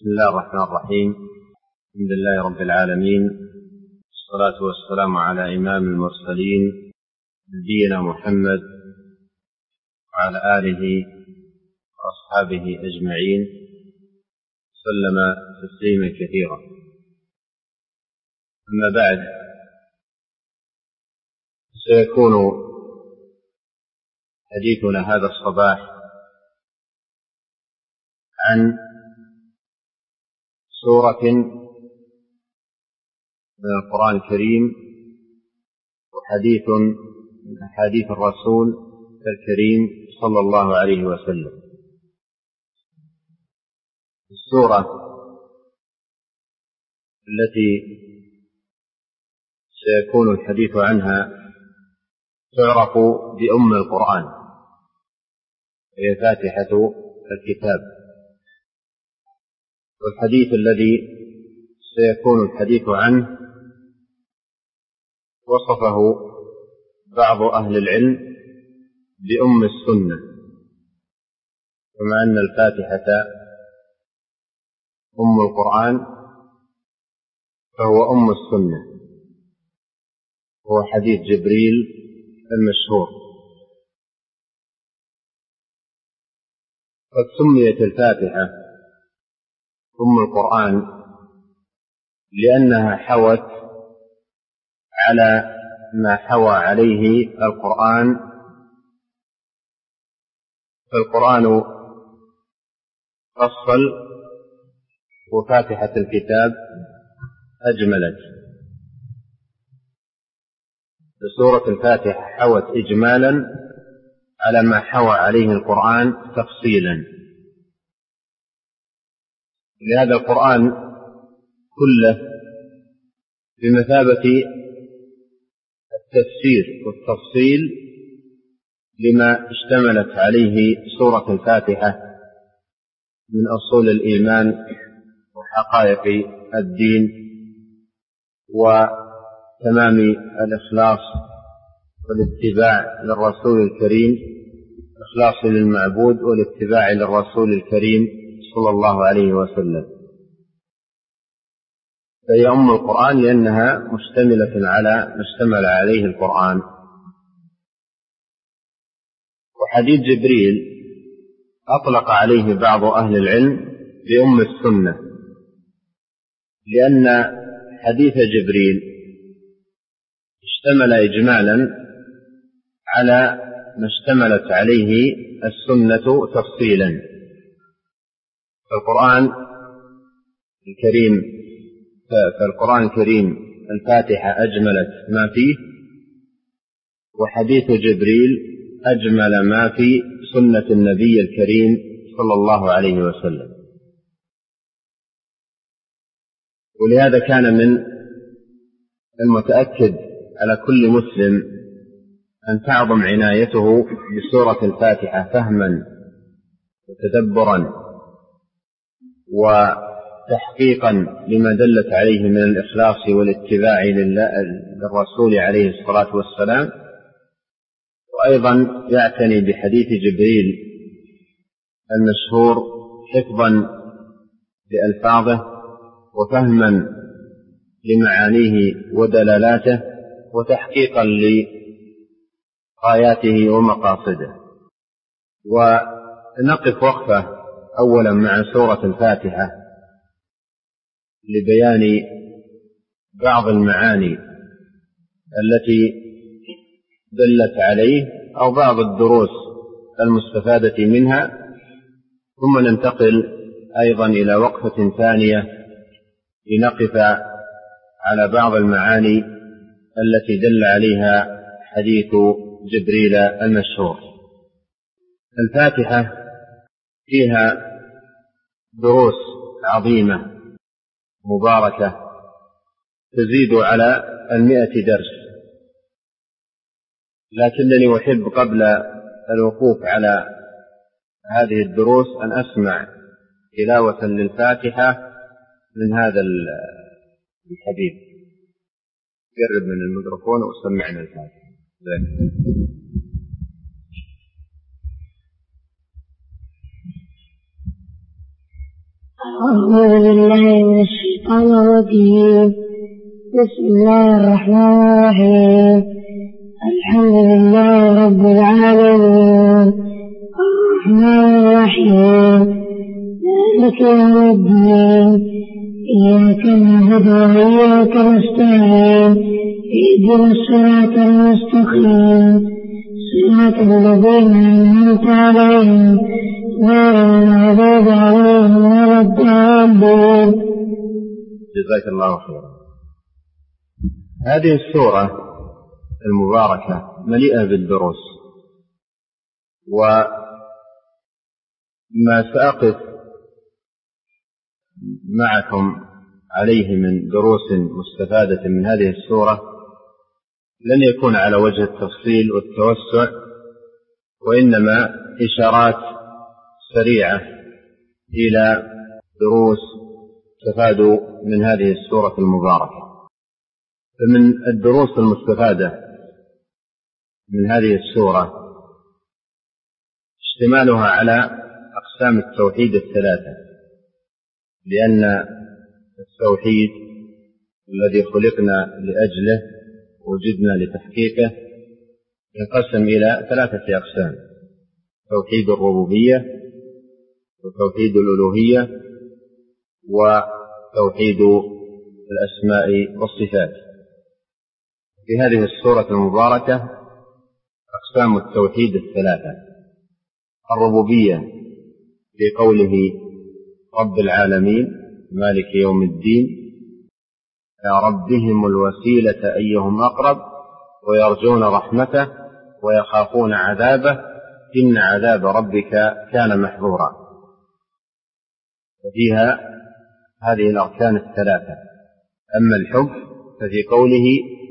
بسم الله الرحمن الرحيم. الحمد لله رب العالمين، والصلاة والسلام على إمام المرسلين نبينا محمد وعلى آله وأصحابه أجمعين سلم تسليما كثيرا. أما بعد، سيكون حديثنا هذا الصباح عن سورة من القرآن الكريم وحديث من أحاديث الرسول الكريم صلى الله عليه وسلم. السورة التي سيكون الحديث عنها تعرف بأم القرآن، وهي فاتحة الكتاب. والحديث الذي سيكون الحديث عنه وصفه بعض أهل العلم بأم السنة، كما أن الفاتحة أم القرآن فهو أم السنة، هو حديث جبريل المشهور. قد سميت الفاتحة أم القرآن لأنها حوت على ما حوى عليه القرآن، فالقرآن فصل وفاتحة الكتاب أجملت. سورة الفاتحة حوت إجمالا على ما حوى عليه القرآن تفصيلا. لهذا القرآن كله بمثابة التفسير والتفصيل لما اشتملت عليه سورة الفاتحة من أصول الإيمان وحقائق الدين وتمام الإخلاص والاتباع للرسول الكريم، إخلاص للمعبود والاتباع للرسول الكريم صلى الله عليه وسلم. فهي أم القرآن لأنها مشتملة على ما اشتمل عليه القرآن. وحديث جبريل أطلق عليه بعض أهل العلم بأم السنة، لأن حديث جبريل اشتمل إجمالا على ما اشتملت عليه السنة تفصيلا. فالقرآن الكريم الفاتحة أجملت ما فيه، وحديث جبريل أجمل ما في سنة النبي الكريم صلى الله عليه وسلم. ولهذا كان من المتأكد على كل مسلم أن تعظم عنايته بسورة الفاتحة فهما وتدبرا وتحقيقا لما دلت عليه من الإخلاص والاتباع للرسول عليه الصلاة والسلام، وأيضا يعتني بحديث جبريل المشهور حفظا لألفاظه وفهما لمعانيه ودلالاته وتحقيقا لغاياته ومقاصده. ونقف وقفة أولا مع سورة الفاتحة لبيان بعض المعاني التي دلت عليه أو بعض الدروس المستفادة منها، ثم ننتقل أيضا إلى وقفة ثانية لنقف على بعض المعاني التي دل عليها حديث جبريل المشهور. الفاتحة فيها دروس عظيمة مباركة تزيد على 100 درس، لكنني أحب قبل الوقوف على هذه الدروس أن أسمع تلاوة للفاتحة من هذا الحبيب. قرب من الميكروفون وسمعنا الفاتحة. أعوذ بالله من الشيطان الرجيم. بسم الله الرحمن الرحيم. الحمد لله رب العالمين الرحمن الرحيم مالك يوم الدين إياك نعبد وإياك نستعين اهدنا الصراط المستقيم صراط الذين أنعمت عليهم غير المغضوب عليهم ولا الضالين. جزاك الله خيرا. هذه السورة المباركة مليئة بالدروس، وما سأقف معكم عليه من دروس مستفادة من هذه السورة لن يكون على وجه التفصيل والتوسع، وإنما إشارات سريعة إلى دروس استفادوا من هذه السورة المباركة. فمن الدروس المستفادة من هذه السورة اشتمالها على أقسام التوحيد الثلاثة، لأن التوحيد الذي خلقنا لأجله وجدنا لتحقيقه ينقسم إلى ثلاثة أقسام: توحيد الربوبية، وتوحيد الألوهية، وتوحيد الأسماء والصفات. في هذه السورة المباركة أقسام التوحيد الثلاثة: الربوبية في قوله رب العالمين مالك يوم الدين يا ربهم الوسيلة أيهم أقرب ويرجون رحمته ويخافون عذابه إن عذاب ربك كان محظورا. وفيها هذه الأركان الثلاثة. أما الحب ففي قوله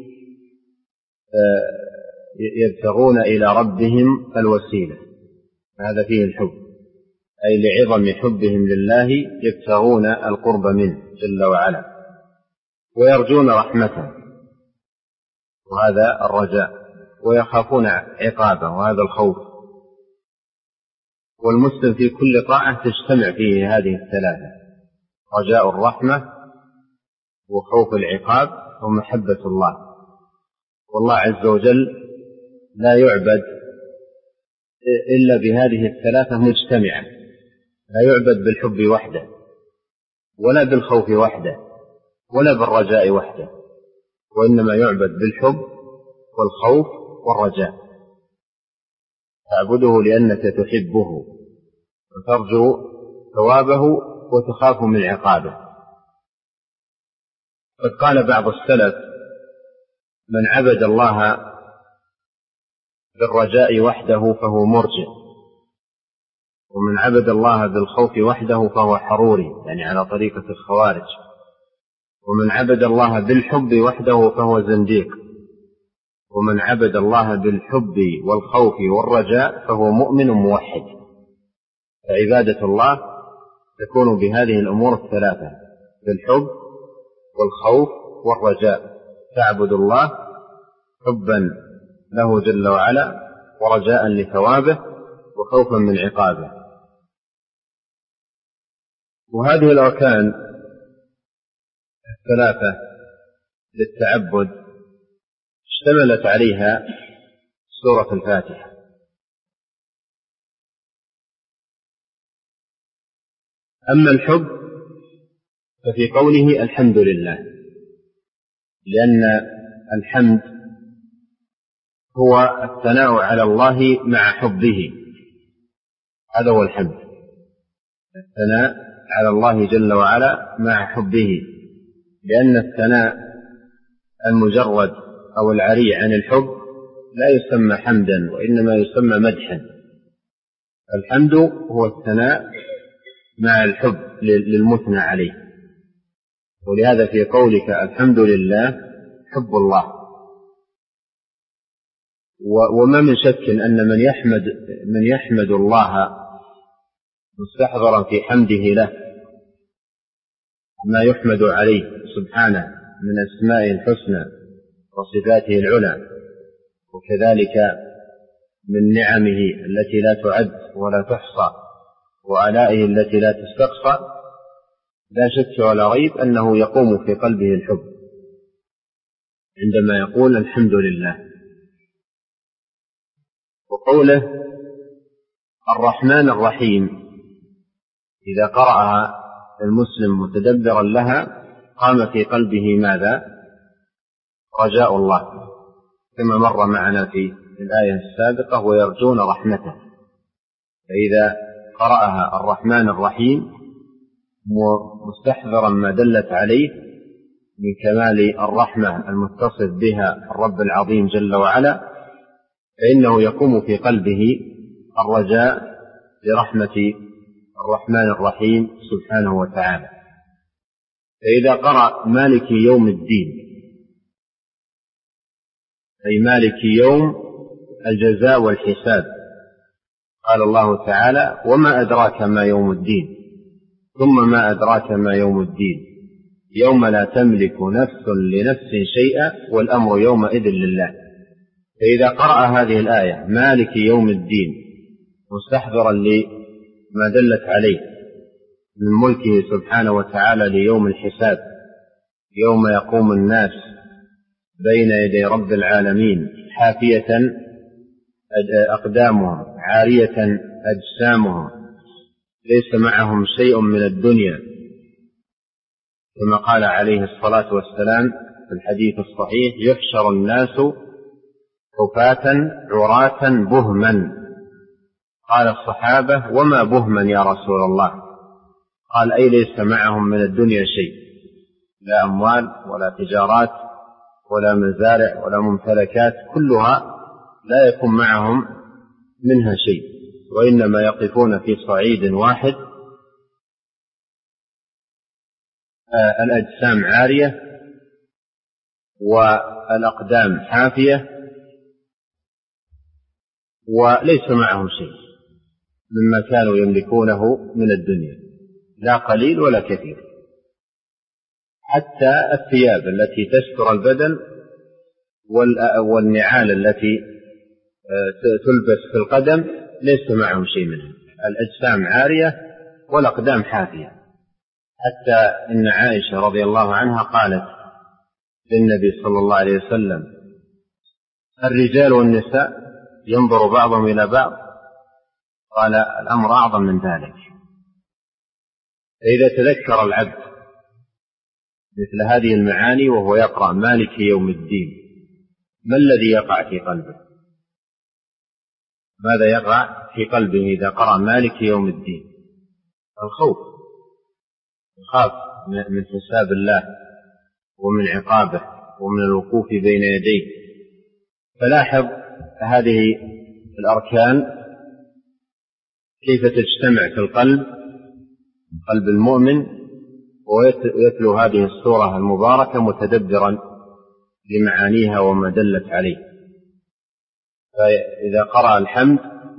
يبتغون إلى ربهم الوسيلة، هذا فيه الحب، أي لعظم حبهم لله يبتغون القرب منه جل وعلا، ويرجون رحمته وهذا الرجاء، ويخافون عقابه وهذا الخوف. والمسلم في كل طاعة تجتمع فيه هذه الثلاثة: رجاء الرحمة وخوف العقاب ومحبة الله. والله عز وجل لا يعبد إلا بهذه الثلاثة مجتمعة، لا يعبد بالحب وحده، ولا بالخوف وحده، ولا بالرجاء وحده، وإنما يعبد بالحب والخوف والرجاء. تعبده لأنك تحبه وترجو ثوابه وتخاف من عقابه. قد قال بعض السلف: من عبد الله بالرجاء وحده فهو مرجئ، ومن عبد الله بالخوف وحده فهو حروري، يعني على طريقة الخوارج، ومن عبد الله بالحب وحده فهو زنديق، ومن عبد الله بالحب والخوف والرجاء فهو مؤمن موحد. فعبادة الله تكون بهذه الأمور الثلاثة: بالحب والخوف والرجاء. تعبد الله حبا له جل وعلا، ورجاء لثوابه، وخوفا من عقابه. وهذه الأركان الثلاثة للتعبد اشتملت عليها سورة الفاتحة. أما الحب ففي قوله الحمد لله، لأن الحمد هو الثناء على الله مع حبه، هذا هو الحمد، الثناء على الله جل وعلا مع حبه. لأن الثناء المجرد أو العري عن الحب لا يسمى حمدا، وإنما يسمى مدحا. الحمد هو الثناء مع الحب للمثنى عليه، ولهذا في قولك الحمد لله حب الله. وما من شك أن من يحمد الله مستحضرا في حمده له ما يحمد عليه سبحانه من أسمائه الحسنى وصفاته العلى، وكذلك من نعمه التي لا تعد ولا تحصى، وآلائه التي لا تستقصى، لا شك ولا ريب أنه يقوم في قلبه الحب عندما يقول الحمد لله. وقوله الرحمن الرحيم إذا قرأها المسلم متدبرا لها قام في قلبه ماذا؟ رجاء الله، كما مر معنا في الآية السابقة ويرجون رحمته. فإذا قرأها الرحمن الرحيم مستحضرا ما دلت عليه من كمال الرحمة المتصف بها الرب العظيم جل وعلا، فإنه يقوم في قلبه الرجاء لرحمة الرحمن الرحيم سبحانه وتعالى. فإذا قرأ مالك يوم الدين أي مالك يوم الجزاء والحساب، قال الله تعالى وما أدراك ما يوم الدين، ثم ما أدراك ما يوم الدين يوم لا تملك نفس لنفس شيئا والأمر يومئذ لله. فإذا قرأ هذه الآية مالك يوم الدين مستحضرا لما دلت عليه من ملكه سبحانه وتعالى ليوم الحساب، يوم يقوم الناس بين يدي رب العالمين حافية أقدامهم عارية أجسامهم ليس معهم شيء من الدنيا، كما قال عليه الصلاة والسلام في الحديث الصحيح يحشر الناس حفاة عراة بهما. قال الصحابة وما بهما يا رسول الله؟ قال أي ليس معهم من الدنيا شيء، لا أموال ولا تجارات ولا مزارع ولا ممتلكات، كلها لا يكون معهم منها شيء، وإنما يقفون في صعيد واحد الأجسام عارية والأقدام حافية وليس معهم شيء مما كانوا يملكونه من الدنيا، لا قليل ولا كثير. حتى الثياب التي تستر البدن والنعال التي تلبس في القدم ليس معهم شيء منها، الأجسام عارية والأقدام حافية. حتى إن عائشة رضي الله عنها قالت للنبي صلى الله عليه وسلم الرجال والنساء ينظر بعضهم إلى بعض؟ قال الأمر أعظم من ذلك. فإذا تذكر العبد مثل هذه المعاني وهو يقرأ مالك يوم الدين، ما الذي يقع في قلبه؟ ماذا يقع في قلبه إذا قرأ مالك يوم الدين؟ الخوف، يخاف من حساب الله ومن عقابه ومن الوقوف بين يديه. فلاحظ هذه الأركان كيف تجتمع في قلب المؤمن ويتلو هذه السورة المباركة متدبرا لمعانيها وما دلت عليه. فإذا قرأ الحمد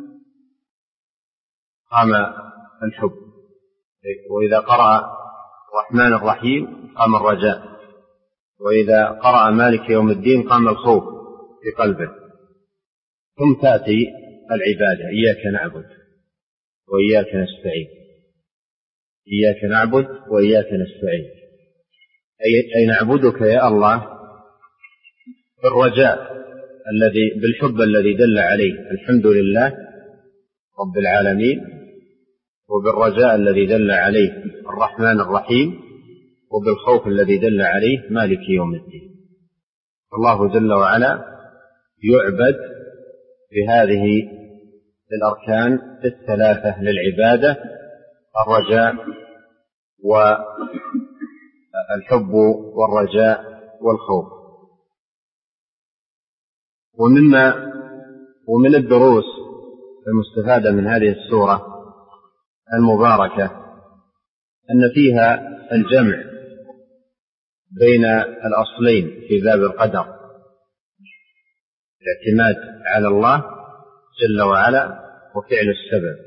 قام الحب، وإذا قرأ الرحمن الرحيم قام الرجاء، وإذا قرأ مالك يوم الدين قام الخوف في قلبه. ثم تأتي العبادة، إياك نعبد وإياك نستعين، إياك نعبد وإياك نستعين، أي نعبدك يا الله بالرجاء بالحب الذي دل عليه الحمد لله رب العالمين، وبالرجاء الذي دل عليه الرحمن الرحيم، وبالخوف الذي دل عليه مالك يوم الدين. الله جل وعلا يعبد بهذه الأركان الثلاثة للعبادة: الرجاء والحب والرجاء والخوف. ومن الدروس المستفادة من هذه السورة المباركة أن فيها الجمع بين الأصلين في باب القدر: الاعتماد على الله جل وعلا وفعل السبب.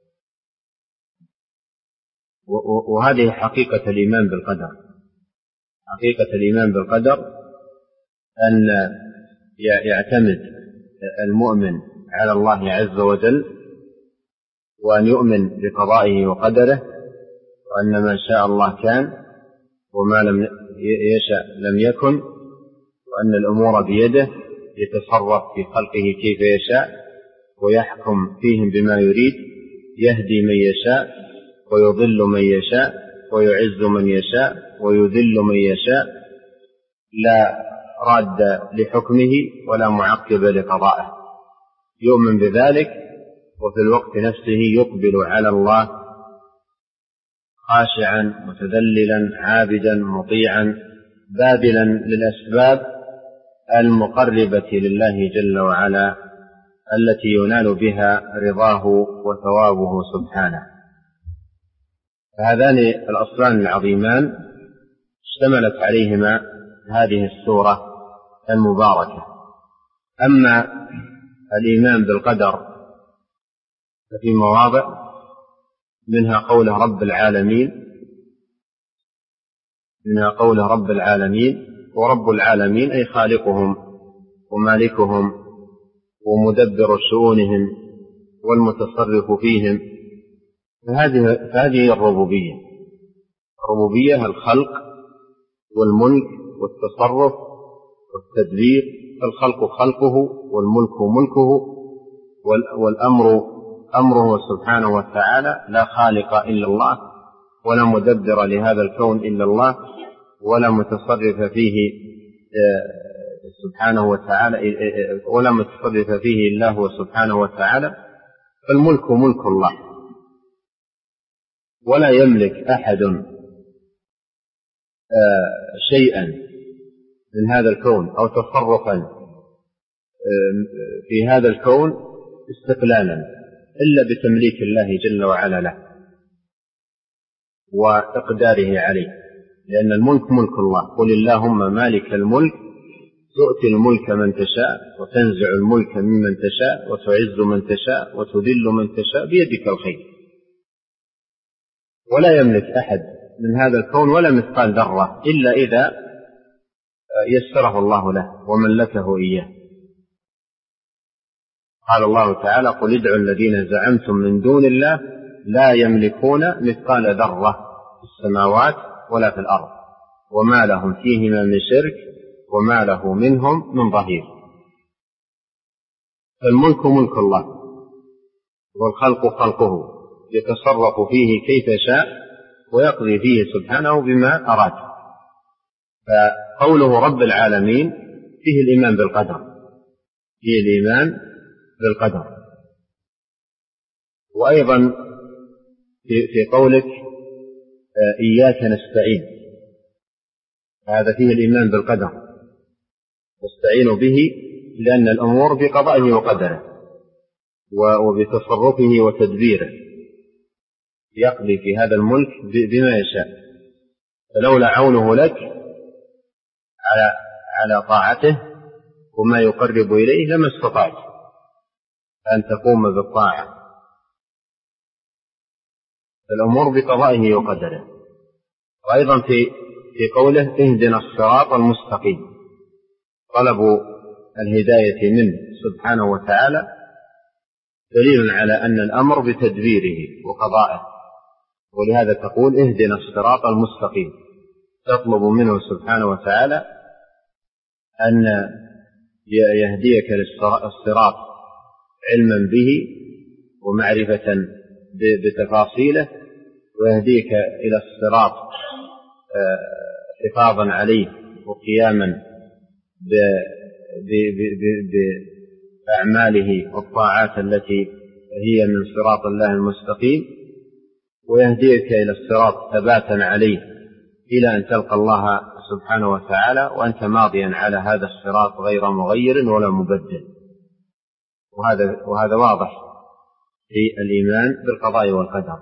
وهذه حقيقة الإيمان بالقدر. حقيقة الإيمان بالقدر أن يعتمد المؤمن على الله عز وجل، وأن يؤمن بقضائه وقدره، وأن ما شاء الله كان وما لم يشأ لم يكن، وأن الأمور بيده يتصرف في خلقه كيف يشاء ويحكم فيهم بما يريد، يهدي من يشاء ويضل من يشاء ويعز من يشاء ويذل من يشاء، لا راد لحكمه ولا معقب لقضائه. يؤمن بذلك وفي الوقت نفسه يقبل على الله خاشعا متذللا عابدا مطيعا باذلا للأسباب المقربة لله جل وعلا التي ينال بها رضاه وثوابه سبحانه. فهذان الأصلان العظيمان اشتملت عليهما هذه السورة المباركة. أما الإيمان بالقدر ففي مواضع منها قوله رب العالمين، ورب العالمين أي خالقهم ومالكهم ومدبر شؤونهم والمتصرف فيهم. فهذه الربوبية الخلق والملك والتصرف والتدبير. الخلق خلقه والملك ملكه والأمر أمره سبحانه وتعالى، لا خالق إلا الله ولا مدبر لهذا الكون إلا الله ولا متصرف فيه سبحانه وتعالى ولا متصرف فيه إلا هو سبحانه وتعالى. فالملك ملك الله، ولا يملك أحد شيئا من هذا الكون أو تصرفا في هذا الكون استقلالا إلا بتمليك الله جل وعلا له وإقداره عليه، لأن الملك ملك الله. قل اللهم مالك الملك تؤتي الملك من تشاء وتنزع الملك ممن تشاء وتعز من تشاء وتذل من تشاء بيدك الخير. ولا يملك أحد من هذا الكون ولا مثقال ذرة إلا إذا يسره الله له وملكه إياه. قال الله تعالى قل ادعوا الذين زعمتم من دون الله لا يملكون مثقال ذرة في السماوات ولا في الأرض وما لهم فيهما من شرك وما له منهم من ظهير. فالملك ملك الله والخلق خلقه يتصرف فيه كيف شاء ويقضي فيه سبحانه بما أراد. فقوله رب العالمين فيه الإيمان بالقدر. وأيضا في قولك إياك نستعين، هذا فيه الإيمان بالقدر، نستعين به لأن الأمور بقضائه وقدره وبتصرفه وتدبيره، يقضي في هذا الملك بما يشاء. فلولا عونه لك على طاعته وما يقرب إليه لما استطعت أن تقوم بالطاعة. الأمور بقضائه وقدره. وأيضا في قوله اهدنا الصراط المستقيم، طلب الهداية منه سبحانه وتعالى دليل على أن الأمر بتدبيره وقضائه، ولهذا تقول اهدنا الصراط المستقيم، تطلب منه سبحانه وتعالى أن يهديك للصراط علما به ومعرفة بتفاصيله، ويهديك إلى الصراط حفاظا عليه وقياما بأعماله والطاعات التي هي من صراط الله المستقيم، ويهديك إلى الصراط ثباتا عليه إلى أن تلقى الله سبحانه وتعالى وأنت ماضيا على هذا الصراط غير مغير ولا مبدل. وهذا واضح في الإيمان بالقضاء والقدر،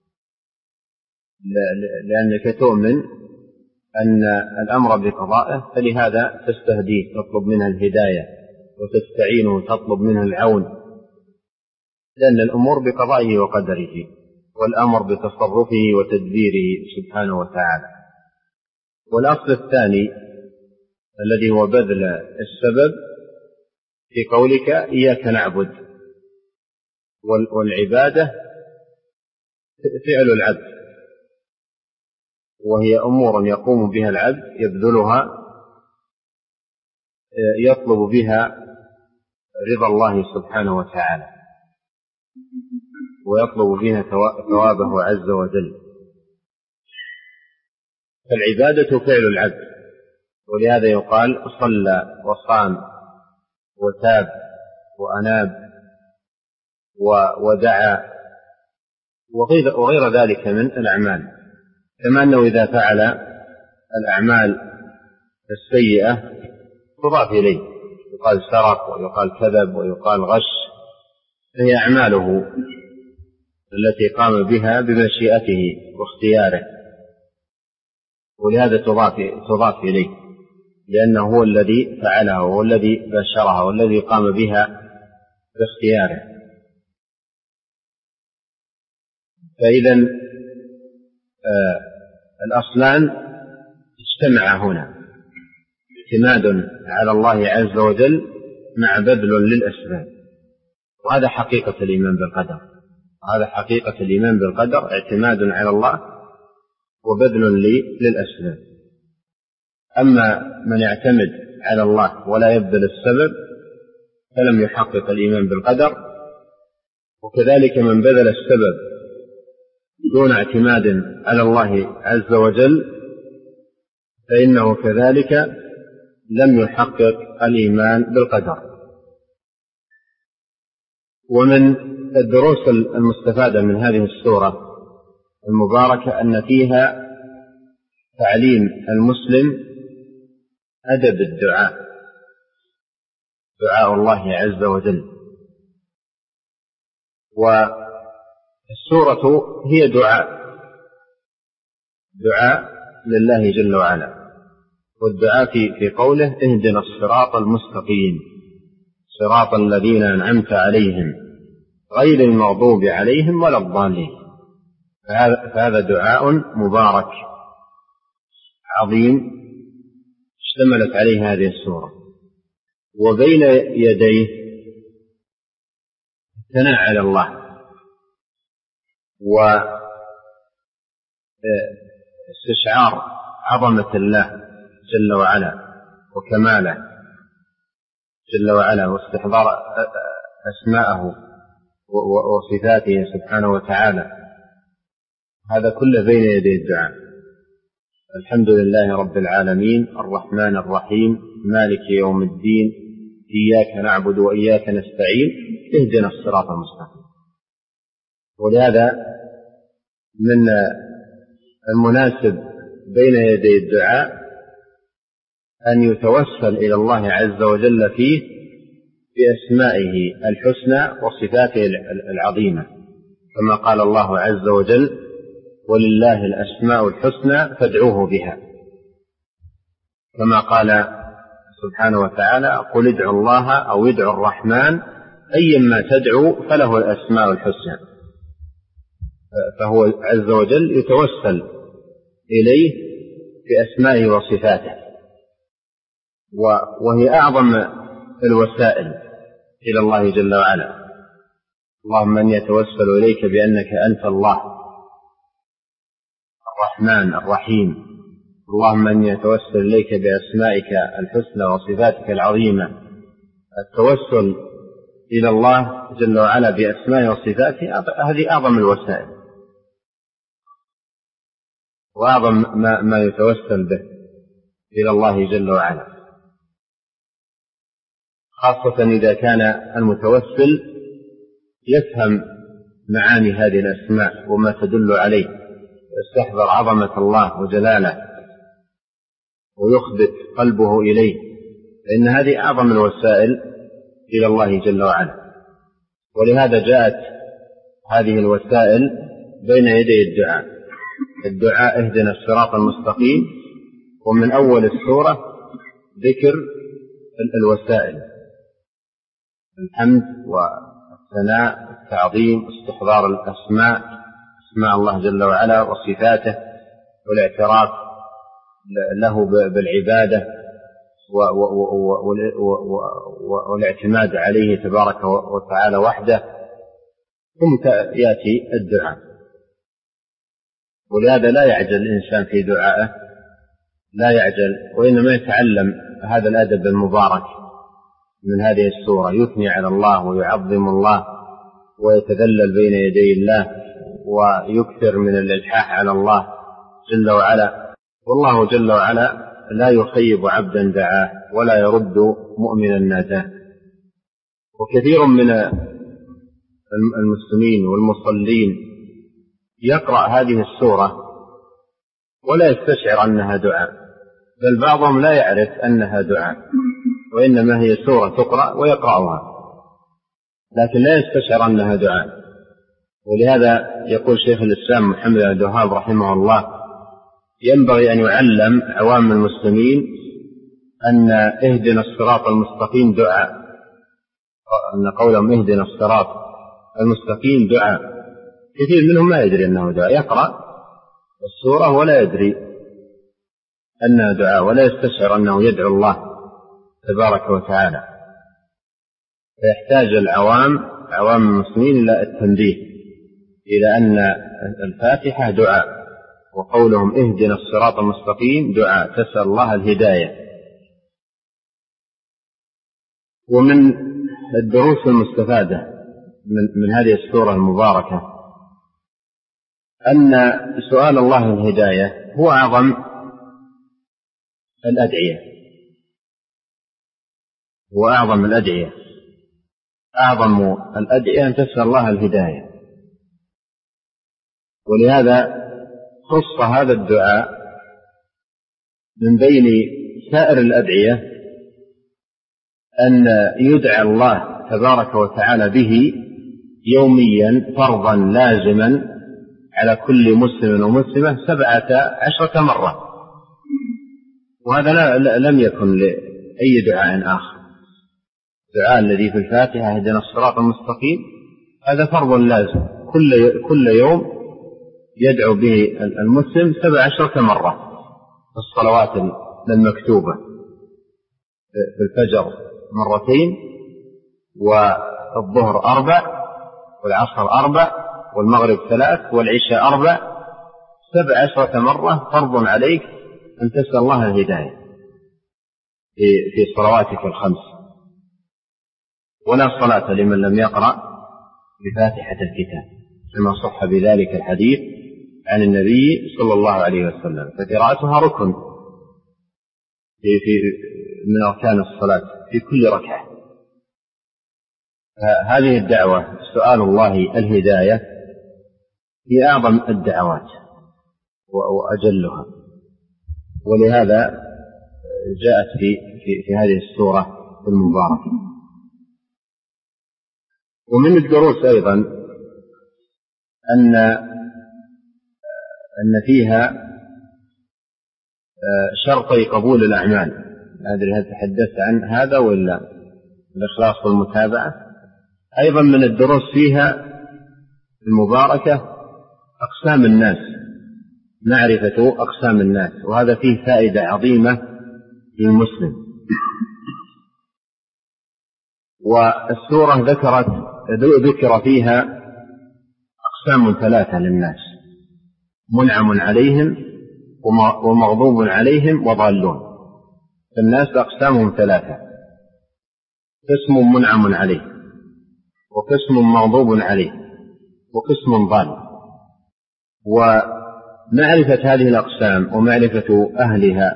لأنك تؤمن أن الأمر بقضائه، فلهذا تستهديه، تطلب منه الهداية وتستعينه، تطلب منه العون، لأن الأمور بقضائه وقدره والأمر بتصرفه وتدبيره سبحانه وتعالى. والأصل الثاني الذي هو بذل السبب في قولك إياك نعبد، والعبادة فعل العبد وهي أمور يقوم بها العبد يبذلها يطلب بها رضا الله سبحانه وتعالى، ويطلب بها ثوابه عز وجل. فالعبادة فعل العبد، ولهذا يقال صلى وصام وتاب وأناب ودعا وغير ذلك من الأعمال. كما أنه إذا فعل الأعمال السيئة تضاف إليه، يقال سرق ويقال كذب ويقال غش، فهي أعماله التي قام بها بمشيئته واختياره، ولهذا تضاف إليه، لأنه هو الذي فعلها وهو الذي بشرها والذي قام بها باختياره. فإذا الأصلان اجتمعا هنا، اعتماد على الله عز وجل مع بذل للأسباب، وهذا حقيقة الإيمان بالقدر. هذا حقيقة الإيمان بالقدر، اعتماد على الله وبذل للأسباب. أما من يعتمد على الله ولا يبذل السبب فلم يحقق الإيمان بالقدر، وكذلك من بذل السبب دون اعتماد على الله عز وجل فإنه كذلك لم يحقق الإيمان بالقدر. ومن الدروس المستفادة من هذه السورة المباركة أن فيها تعليم المسلم أدب الدعاء، دعاء الله عز وجل. والسورة هي دعاء لله جل وعلا، والدعاء في قوله اهدنا الصراط المستقيم صراط الذين أنعمت عليهم غير المغضوب عليهم ولا الضالين. فهذا دعاء مبارك عظيم اشتملت عليه هذه السورة. وبين يديه الثناء على الله واستشعار عظمة الله جل وعلا وكماله جل وعلا، واستحضار أسماءه وصفاته سبحانه وتعالى. هذا كله بين يدي الدعاء. الحمد لله رب العالمين الرحمن الرحيم مالك يوم الدين إياك نعبد وإياك نستعين اهدنا الصراط المستقيم. ولهذا من المناسب بين يدي الدعاء أن يتوسل إلى الله عز وجل فيه بأسمائه الحسنى وصفاته العظيمة، كما قال الله عز وجل ولله الأسماء الحسنى فادعوه بها، كما قال سبحانه وتعالى قل ادعوا الله أو ادعوا الرحمن أيما تدعو فله الأسماء الحسنى. فهو عز وجل يتوسل إليه بأسمائه وصفاته، وهي أعظم الوسائل إلى الله جل وعلا. اللهم أني أتوسل إليك بأنك أنت الله الرحمن الرحيم، اللهم أني أتوسل إليك بأسمائك الحسنى وصفاتك العظيمة. التوسل إلى الله جل وعلا بأسمائه وصفاته هذه أعظم الوسائل وأعظم ما يتوسل به إلى الله جل وعلا، خاصة إذا كان المتوسل يفهم معاني هذه الأسماء وما تدل عليه، يستحضر عظمة الله وجلاله ويخبت قلبه إليه، فإن هذه أعظم الوسائل إلى الله جل وعلا. ولهذا جاءت هذه الوسائل بين يدي الدعاء اهدنا الصراط المستقيم، ومن أول السورة ذكر الوسائل: الحمد والثناء والتعظيم واستحضار أسماء الله جل وعلا وصفاته، والاعتراف له بالعبادة والاعتماد عليه تبارك وتعالى وحده. ثم يأتي الدعاء. ولهذا لا يعجل الإنسان في دعائه، لا يعجل، وإنما يتعلم هذا الأدب المبارك من هذه السورة، يثني على الله ويعظم الله ويتذلل بين يدي الله ويكثر من الإلحاح على الله جل وعلا. والله جل وعلا لا يخيب عبدا دعاه ولا يرد مؤمنا ناداه. وكثير من المسلمين والمصلين يقرأ هذه السورة ولا يستشعر أنها دعاء، بل بعضهم لا يعرف أنها دعاء، وإنما هي سورة تقرأ ويقرأها لكن لا يستشعر أنها دعاء. ولهذا يقول شيخ الإسلام محمد بن عبد الوهاب رحمه الله: ينبغي أن يعلم عوام المسلمين أن اهدنا الصراط المستقيم دعاء، أن قولهم اهدنا الصراط المستقيم دعاء. كثير منهم ما يدري أنه دعاء، يقرأ السورة ولا يدري أنها دعاء ولا يستشعر أنه يدعو الله تبارك وتعالى. فيحتاج عوام المسلمين إلى التنبيه إلى أن الفاتحة دعاء، وقولهم اهدنا الصراط المستقيم دعاء، تسأل الله الهداية. ومن الدروس المستفادة من هذه السورة المباركة أن سؤال الله الهداية هو أعظم الأدعية، أعظم الأدعية أن تسأل الله الهداية. ولهذا خص هذا الدعاء من بين سائر الأدعية أن يدعى الله تبارك وتعالى به يوميا فرضا لازما على كل مسلم ومسلمة 17 مرة، وهذا لم يكن لأي دعاء آخر. الدعاء الذي في الفاتحة اهدنا الصراط المستقيم هذا فرض لازم كل يوم يدعو به المسلم 17 مرة في الصلوات المكتوبة، في الفجر 2 والظهر 4 والعصر 4 والمغرب 3 والعشاء 4، 17 مرة فرض عليك أن تسأل الله الهداية في صلواتك الخمس. ولا صلاة لمن لم يقرأ بفاتحة الكتاب كما صح بذلك الحديث عن النبي صلى الله عليه وسلم، فقراءتها ركن من أركان الصلاة في كل ركعة. هذه الدعوة سؤال الله الهداية هي أعظم الدعوات وأجلها، ولهذا جاءت في هذه السورة المباركة. ومن الدروس أيضا أن فيها شرطي قبول الأعمال. أدري هل تحدثت عن هذا ولا الإخلاص والمتابعة؟ أيضا من الدروس فيها المباركة أقسام الناس، معرفة أقسام الناس، وهذا فيه فائدة عظيمة للمسلم. والسورة ذكر فيها أقسام 3 للناس: منعم عليهم ومغضوب عليهم وضالون. فالناس أقسامهم 3: قسم منعم عليه، وقسم مغضوب عليه، وقسم ضال. ومعرفة هذه الأقسام ومعرفة أهلها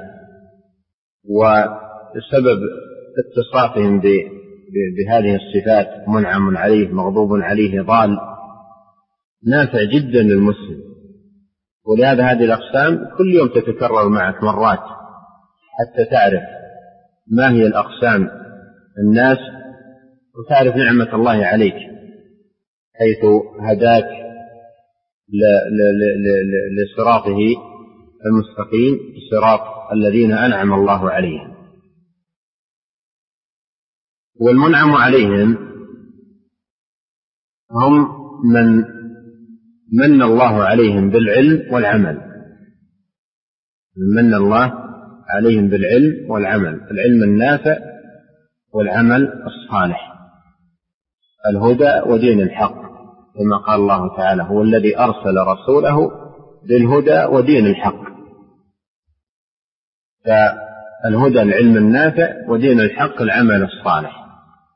وسبب اتصافهم بهذه الصفات منعم عليه مغضوب عليه ضال نافع جدا للمسلم. ولهذا هذه الأقسام كل يوم تتكرر معك مرات حتى تعرف ما هي الأقسام الناس، وتعرف نعمة الله عليك حيث هداك لصراطه المستقيم، صراط الذين أنعم الله عليهم. والمنعم عليهم هم من الله عليهم بالعلم والعمل، من الله عليهم بالعلم والعمل، العلم النافع والعمل الصالح، الهدى ودين الحق، كما قال الله تعالى: هو الذي أرسل رسوله بالهدى ودين الحق. فالهدى العلم النافع، ودين الحق العمل الصالح.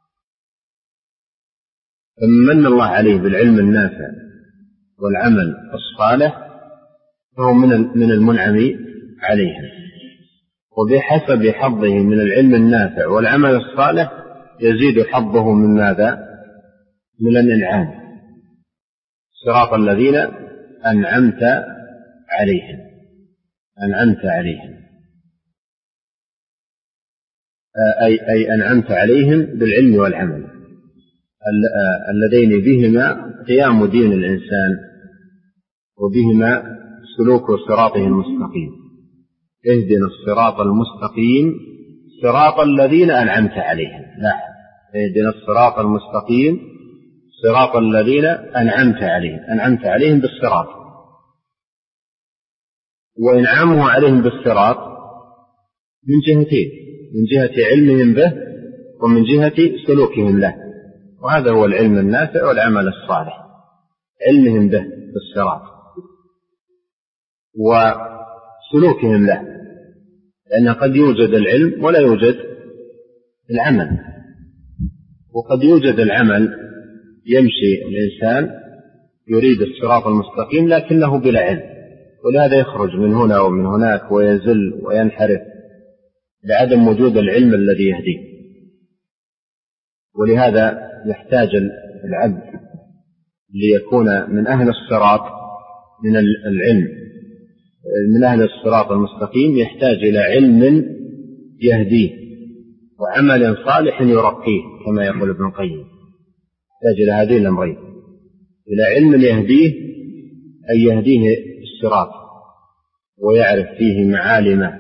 فمن الله عليه بالعلم النافع والعمل الصالح فهو من المنعم عليهم، وبحسب حظه من العلم النافع والعمل الصالح يزيد حظه من ماذا؟ من الإنعام. صراط الذين أنعمت عليهم، أنعمت عليهم أي أنعمت عليهم بالعلم والعمل اللذين بهما قيام دين الإنسان وبهما سلوك صراطه المستقيم. اهدنا الصراط المستقيم صراط الذين أنعمت عليهم. لا، اهدنا الصراط المستقيم صراط الذين أنعمت عليهم. أنعمت عليهم بالصراط، وإنعامه عليهم بالصراط من جهتين: من جهة علمهم به ومن جهة سلوكهم له. وهذا هو العلم النافع والعمل الصالح، علمهم به بالصراط وسلوكهم له، لأن قد يوجد العلم ولا يوجد العمل، وقد يوجد العمل يمشي الإنسان يريد الصراط المستقيم لكنه بلا علم، ولهذا يخرج من هنا ومن هناك ويزل وينحرف لعدم وجود العلم الذي يهديه. ولهذا يحتاج العبد ليكون من أهل الصراط، من العلم، من أهل الصراط المستقيم، يحتاج إلى علم يهديه وعمل صالح يرقيه، كما يقول ابن القيم. يحتاج إلى هذين الأمرين: إلى علم يهديه أي يهديه الصراط ويعرف فيه معالمه،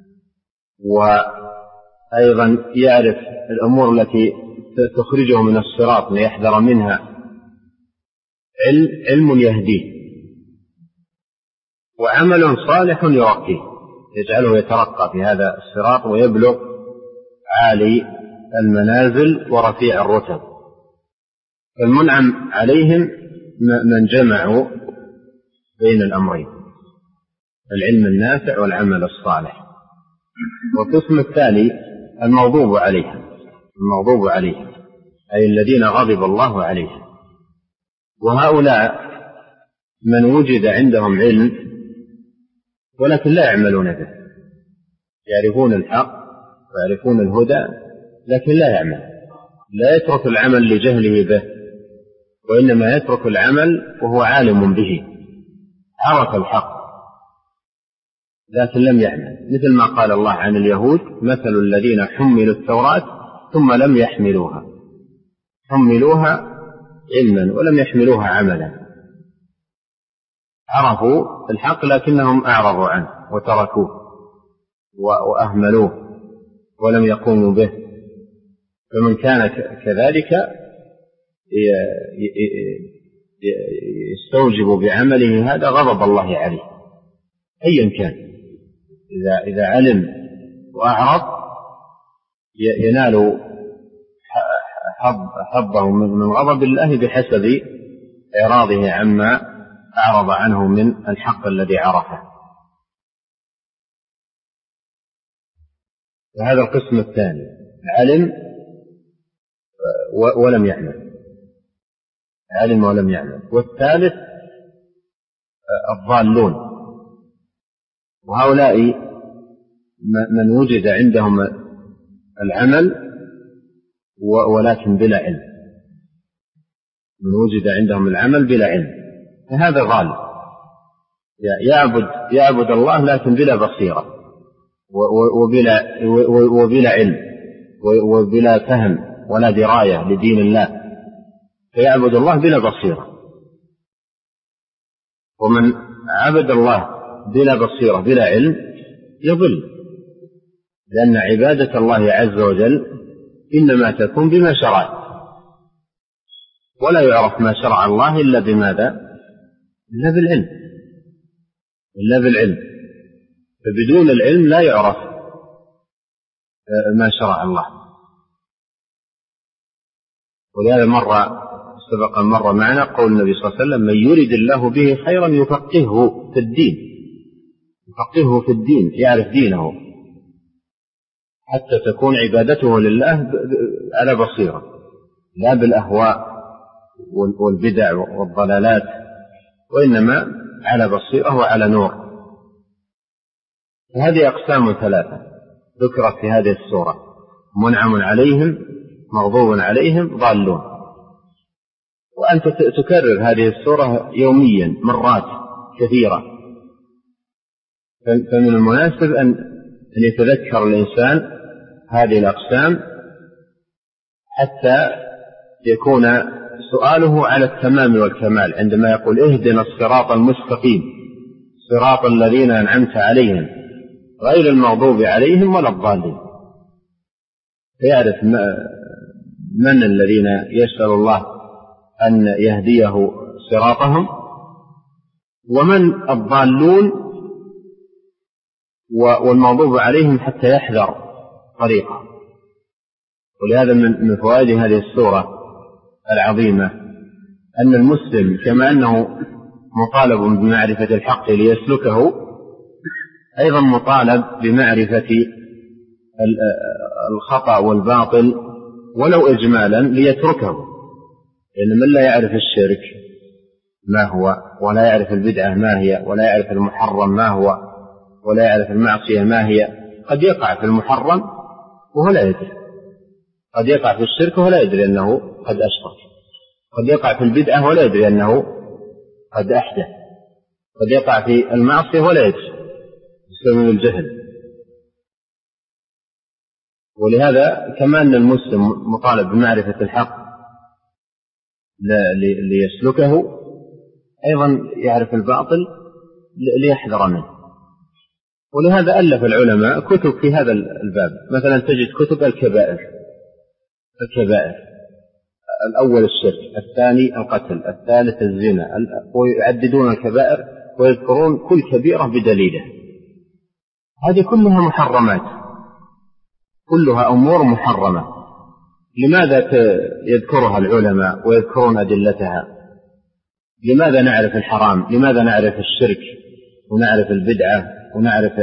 وأيضا يعرف الأمور التي تخرجه من الصراط ليحذر منها. علم يهديه وعمل صالح يرقيه، يجعله يترقى في هذا الصراط ويبلغ عالي المنازل ورفيع الرتب. فالمنعم عليهم من جمعوا بين الأمرين: العلم النافع والعمل الصالح. والقسم الثاني المغضوب عليهم، المغضوب عليهم أي الذين غضب الله عليهم. وهؤلاء من وجد عندهم علم ولكن لا يعملون به، يعرفون الحق ويعرفون الهدى لكن لا يعمل، لا يترك العمل لجهله به، وإنما يترك العمل وهو عالم به، عرف الحق لكن لم يعمل. مثل ما قال الله عن اليهود: مثل الذين حملوا التوراة ثم لم يحملوها، حملوها علما ولم يحملوها عملا. عرفوا الحق لكنهم أعرضوا عنه وتركوه وأهملوه ولم يقوموا به. فمن كان كذلك يستوجب بعمله هذا غضب الله عليه أيا كان. إذا علم وأعرض ينال حظه من غضب الله بحسب إعراضه عما أعرض عنه من الحق الذي عرفه. وهذا القسم الثاني: علم ولم يعمل، علم ولم يعمل. والثالث الضالون، وهؤلاء من وجد عندهم العمل ولكن بلا علم، من وجد عندهم العمل بلا علم، فهذا ضال، يعبد الله لكن بلا بصيرة وبلا علم وبلا فهم ولا دراية لدين الله، فيعبد الله بلا بصيرة. ومن عبد الله بلا بصيرة بلا علم يضل، لأن عبادة الله عز وجل إنما تكون بما شرع، ولا يعرف ما شرع الله إلا بماذا؟ إلا بالعلم، إلا بالعلم. فبدون العلم لا يعرف ما شرع الله. ولهذا مر سبق مرة معنا قول النبي صلى الله عليه وسلم: من يرد الله به خيرا يفقهه في الدين، يفقهه في الدين، يعرف دينه، حتى تكون عبادته لله على بصيرة، لا بالأهواء والبدع والضلالات، وإنما على بصيرة وعلى نور. هذه أقسام ثلاثة ذكرت في هذه السورة: منعم عليهم، مغضوب عليهم، ضالون. وأنت تكرر هذه السورة يوميا مرات كثيرة، فمن المناسب أن يتذكر الإنسان هذه الأقسام حتى يكون سؤاله على التمام والكمال، عندما يقول: اهدنا الصراط المستقيم صراط الذين أنعمت عليهم غير المغضوب عليهم ولا الضالين. فيعرف من الذين يسأل الله أن يهديه صراطهم، ومن الضالون والمغضوب عليهم، حتى يحذر طريقه. ولهذا من فوائد هذه السورة العظيمة أن المسلم كما أنه مطالب بمعرفة الحق ليسلكه، أيضا مطالب بمعرفة الخطأ والباطل ولو إجمالا ليتركه. لأن من لا يعرف الشرك ما هو، ولا يعرف البدعة ما هي، ولا يعرف المحرم ما هو، ولا يعرف المعصية ما هي، قد يقع في المحرم وهو لا يدري، قد يقع في الشرك وهو لا يدري أنه قد أشرك، قد يقع في البدعة ولا يدري أنه قد أحدث، قد يقع في المعصية ولا يدري بسبب الجهل. ولهذا كما أن المسلم مطالب بمعرفة الحق ليسلكه، أيضا يعرف الباطل ليحذر منه. ولهذا ألف العلماء كتب في هذا الباب. مثلا تجد كتب الكبائر، الأول الشرك، الثاني القتل، الثالث الزنا، ويعددون الكبائر ويذكرون كل كبيرة بدليله. هذه كلها محرمات، كلها أمور محرمة. لماذا يذكرها العلماء ويذكرون أدلتها؟ لماذا نعرف الحرام؟ لماذا نعرف الشرك ونعرف البدعة ونعرف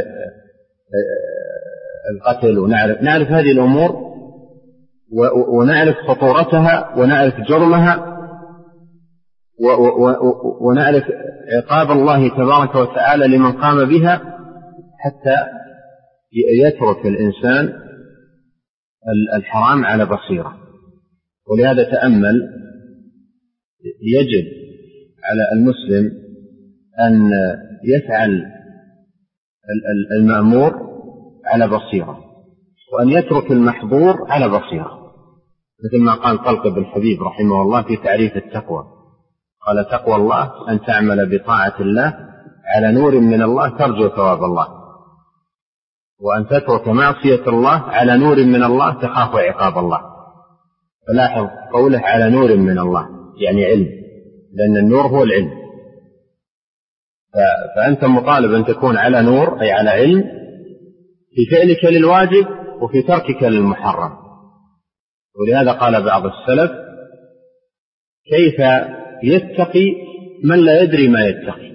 القتل ونعرف هذه الأمور، ونعرف خطورتها ونعرف جرمها ونعرف عقاب الله تبارك وتعالى لمن قام بها، حتى يترك الإنسان الحرام على بصيرة. ولهذا تأمل، يجب على المسلم أن يفعل المأمور على بصيرة، وأن يترك المحظور على بصيرة، مثل ما قال طلق بن حبيب رحمه الله في تعريف التقوى، قال: تقوى الله أن تعمل بطاعة الله على نور من الله ترجو ثواب الله، وأن تترك معصية الله على نور من الله تخاف عقاب الله. فلاحظ قوله على نور من الله، يعني علم، لأن النور هو العلم. فأنت مطالب أن تكون على نور، أي على علم، في فعلك للواجب وفي تركك للمحرم. ولهذا قال بعض السلف: كيف يتقي من لا يدري ما يتقي؟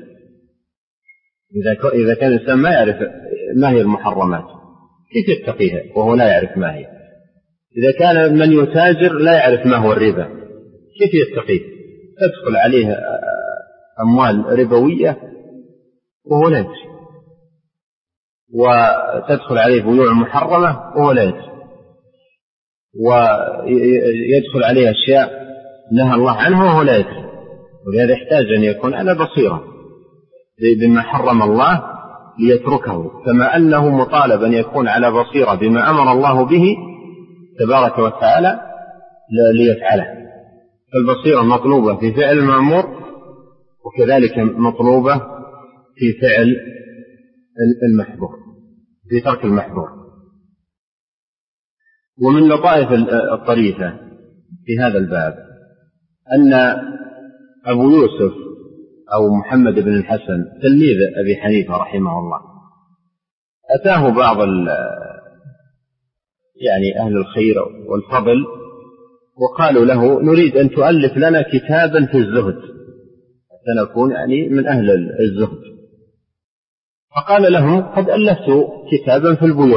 إذا كان الإنسان ما يعرف ما هي المحرمات كيف يتقيها وهو لا يعرف ما هي؟ إذا كان من يتاجر لا يعرف ما هو الربا كيف يتقيه؟ تدخل عليه أموال ربوية وهو لا يدري، وتدخل عليه بيوع محرمة وهو لا يدري، ويدخل عليه أشياء نهى الله عنها وهو لا يدري. ولهذا يحتاج أن يكون على بصيرة بما حرم الله ليتركه، كما أنه مطالب أن يكون على بصيرة بما أمر الله به تبارك وتعالى ليفعله. فالبصيرة مطلوبة في فعل المأمور، وكذلك مطلوبة في فعل المحظور، في ترك المحظور. ومن لطائف الطريفة في هذا الباب أن أبو يوسف أو محمد بن الحسن تلميذ أبي حنيفة رحمه الله، أتاه بعض يعني أهل الخير والفضل وقالوا له نريد أن تؤلف لنا كتابا في الزهد حتى نكون يعني من أهل الزهد. فقال لهم قد ألفت كتابا في البيوع،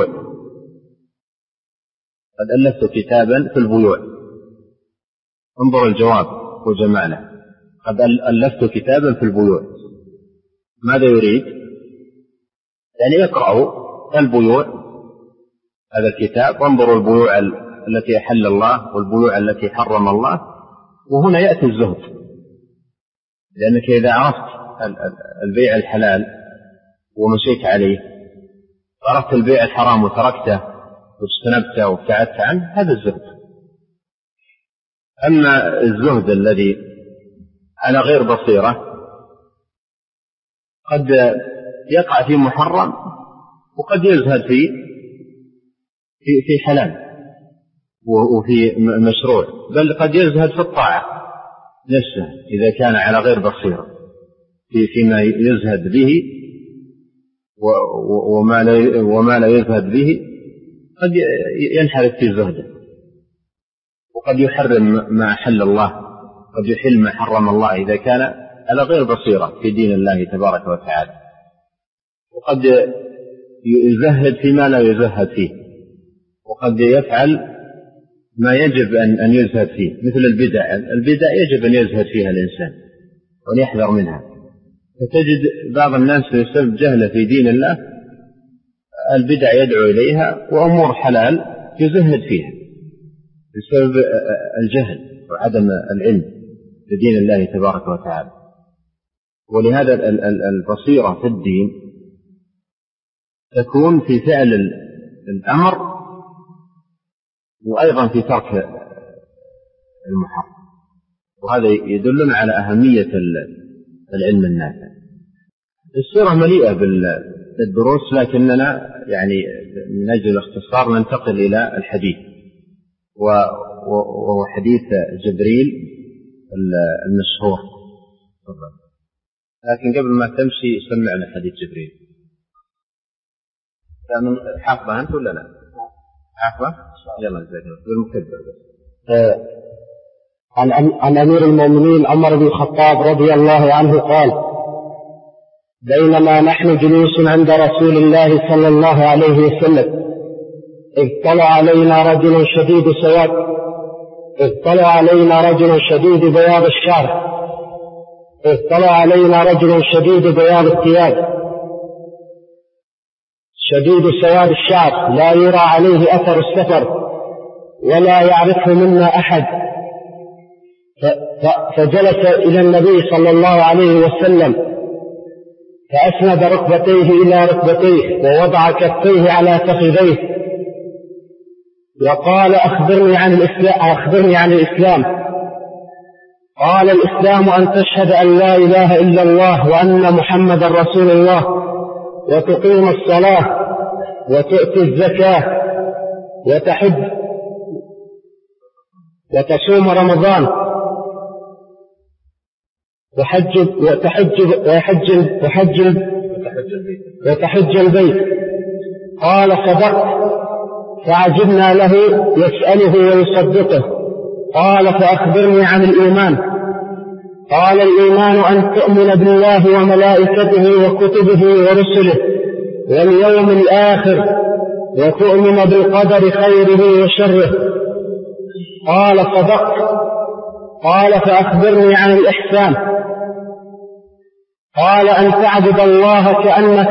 قد ألفت كتابا في البيوع. انظر الجواب وجماله، قد ألفت كتابا في البيوع. ماذا يريد؟ يعني يقرأوا البيوع هذا الكتاب، وانظروا البيوع التي أحل الله والبيوع التي حرم الله، وهنا يأتي الزهد. لأنك إذا عرفت البيع الحلال ومشيت عليه، عرفت البيع الحرام وتركته واجتنبته وابتعدت عنه، هذا الزهد. أما الزهد الذي على غير بصيرة قد يقع في محرم وقد يزهد في حلال وفي مشروع، بل قد يزهد في الطاعة نفسها إذا كان على غير بصيرة فيما يزهد به وما لا يزهد به، قد ينحرف في زهده، وقد يحرم ما أحل الله، قد يحل ما حرم الله إذا كان على غير بصيرة في دين الله تبارك وتعالى، وقد يزهد فيما لا يزهد فيه، وقد يفعل ما يجب أن يزهد فيه، مثل البدع يجب أن يزهد فيها الإنسان وأن يحذر منها. فتجد بعض الناس بسبب جهله في دين الله البدع يدعو إليها، وأمور حلال يزهد فيها بسبب الجهل وعدم العلم بدين الله تبارك وتعالى. ولهذا البصيرة في الدين تكون في فعل الأمر وأيضا في ترك المحرم، وهذا يدلنا على أهمية العلم النافع. السيرة مليئة بالدروس، لكننا يعني من أجل الاختصار ننتقل إلى الحديث، وهو حديث جبريل المشهور. لكن قبل ما تمشي سمعنا حديث جبريل. حافظة أنت ولا لا؟ حافظة؟ يلا جزاك الله بالمكبر بس. عن أمير المؤمنين عمر بن الخطاب رضي الله عنه قال: بينما نحن جلوس عند رسول الله صلى الله عليه وسلم إذ طلع علينا رجل شديد بياض الشعر، شديد بياض الثياب، شديد سواد الشعر، لا يرى عليه أثر السفر ولا يعرفه منا أحد. فجلس إلى النبي صلى الله عليه وسلم فأسند ركبتيه إلى ركبتيه ووضع كفيه على فخذيه وقال: أخبرني عن الإسلام. قال: الإسلام أن تشهد أن لا إله إلا الله وأن محمد رسول الله، وتقيم الصلاة، وتؤتي الزكاة، وتحج، وتصوم رمضان، وتحج البيت. قال: صدقت. فعجبنا له يسأله ويصدقه. قال: فأخبرني عن الإيمان. قال: الإيمان أن تؤمن بالله وملائكته وكتبه ورسله واليوم الآخر، وتؤمن بالقدر خيره وشره. قال: صدقت. قال: فأخبرني عن الإحسان. قال: أن تعبد الله كأنك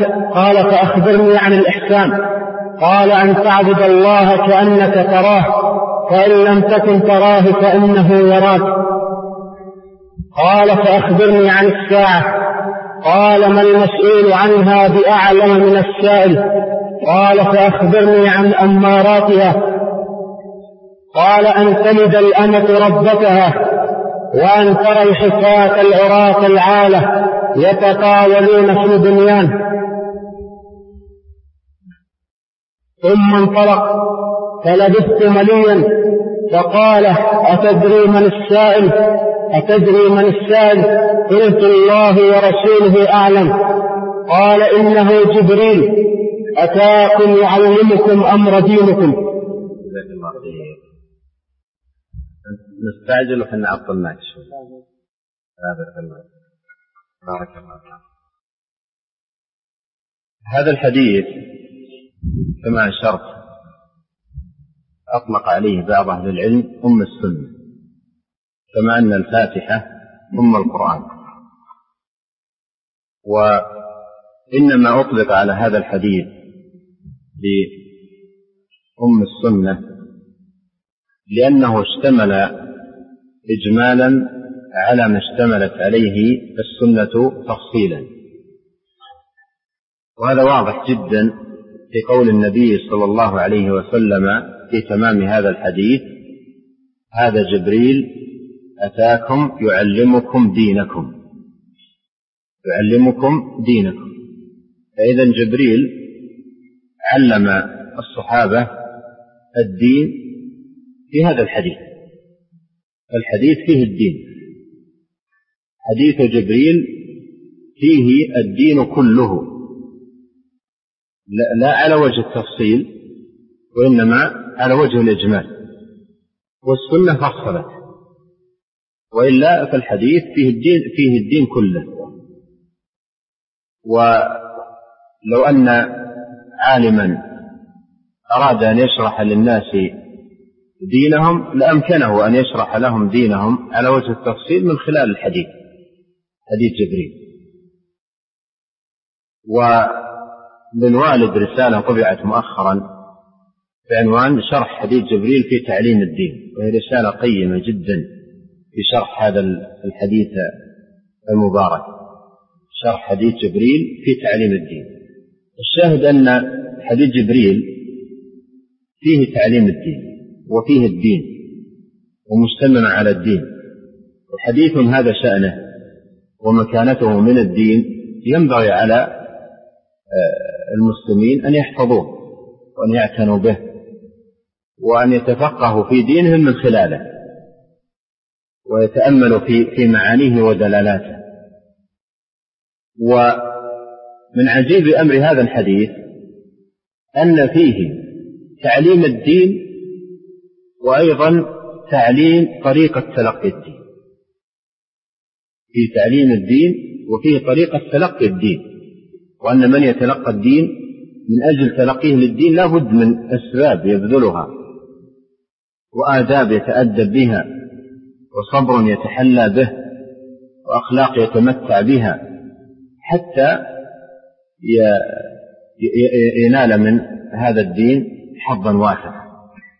تراه، فإن لم تكن تراه فإنه يراك. قال: فأخبرني عن الساعة. قال: ما المسؤول عنها بأعلم من السائل. قال: فأخبرني عن أماراتها. قال: أن تلد الأمة ربتها، وأن ترى الحفاة العراة العالة يتطاولون في البنيان. ثم انطلق فلبثت مليا، فقال: أتدري من السائل؟ قلت: الله ورسوله أعلم. قال: إنه جبريل أتاكم يعلمكم أمر دينكم. نستعجل وحنا عطلناك شوي. بارك الله فيك. هذا الحديث كما أشرت أطلق عليه بعض أهل العلم أم السنة، كما أن الفاتحة أم القرآن. وإنما أطلق على هذا الحديث بأم السنة لأنه اشتمل إجمالا على ما اشتملت عليه السنة تفصيلا. وهذا واضح جدا في قول النبي صلى الله عليه وسلم في تمام هذا الحديث: هذا جبريل أتاكم يعلمكم دينكم. يعلمكم دينكم. فإذا جبريل علم الصحابة الدين في هذا الحديث. الحديث فيه الدين، حديث جبريل فيه الدين كله، لا على وجه التفصيل وإنما على وجه الإجمال، والسنة فصلت، وإلا فالحديث فيه الدين كله. ولو أن عالما أراد أن يشرح للناس دينهم لأمكنه أن يشرح لهم دينهم على وجه التفصيل من خلال الحديث، حديث جبريل. وللوالد رسالة طبعت مؤخرا بعنوان شرح حديث جبريل في تعليم الدين، وهي رسالة قيمة جدا في شرح هذا الحديث المبارك، شرح حديث جبريل في تعليم الدين. الشاهد أن حديث جبريل فيه تعليم الدين وفيه الدين ومجتمع على الدين، وحديث هذا شأنه ومكانته من الدين ينبغي على المسلمين أن يحفظوه وأن يعتنوا به وأن يتفقهوا في دينهم من خلاله ويتأملوا في معانيه ودلالاته. ومن عجيب أمر هذا الحديث أن فيه تعليم الدين وأيضا تعليم طريقة تلقي الدين. في تعليم الدين وفيه طريقة تلقي الدين، وأن من يتلقى الدين من أجل تلقيه للدين لا بد من أسباب يبذلها وآداب يتأدب بها وصبر يتحلى به وأخلاق يتمتع بها حتى ينال من هذا الدين حظا واسعا.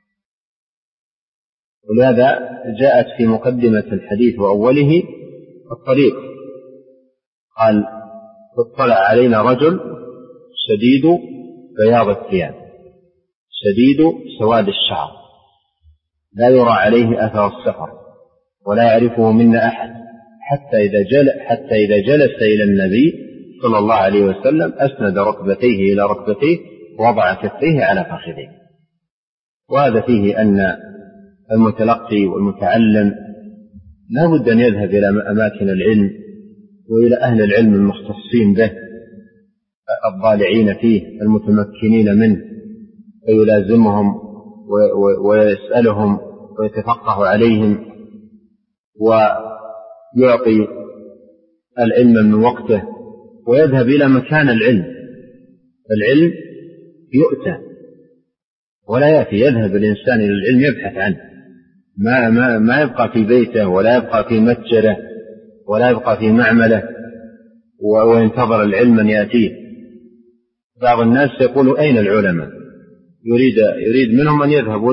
ولهذا جاءت في مقدمة الحديث وأوله الطريق، قال: اطلع علينا رجل شديد بياض الثياب شديد سواد الشعر لا يرى عليه أثر السفر ولا يعرفه منا أحد، حتى إذا جلس إلى النبي صلى الله عليه وسلم أسند ركبتيه إلى ركبتيه ووضع كفيه على فخذيه. وهذا فيه أن المتلقي والمتعلم لا بد أن يذهب إلى أماكن العلم وإلى أهل العلم المختصين به الضالعين فيه المتمكنين منه، فيلازمهم ويسألهم ويتفقه عليهم ويعطي العلم من وقته ويذهب إلى مكان العلم. العلم يؤتى ولا يأتي، يذهب الإنسان إلى العلم يبحث عنه، ما يبقى في بيته ولا يبقى في متجره ولا يبقى في معمله وينتظر العلم من يأتيه. بعض الناس يقول: أين العلماء؟ يريد منهم أن يذهبوا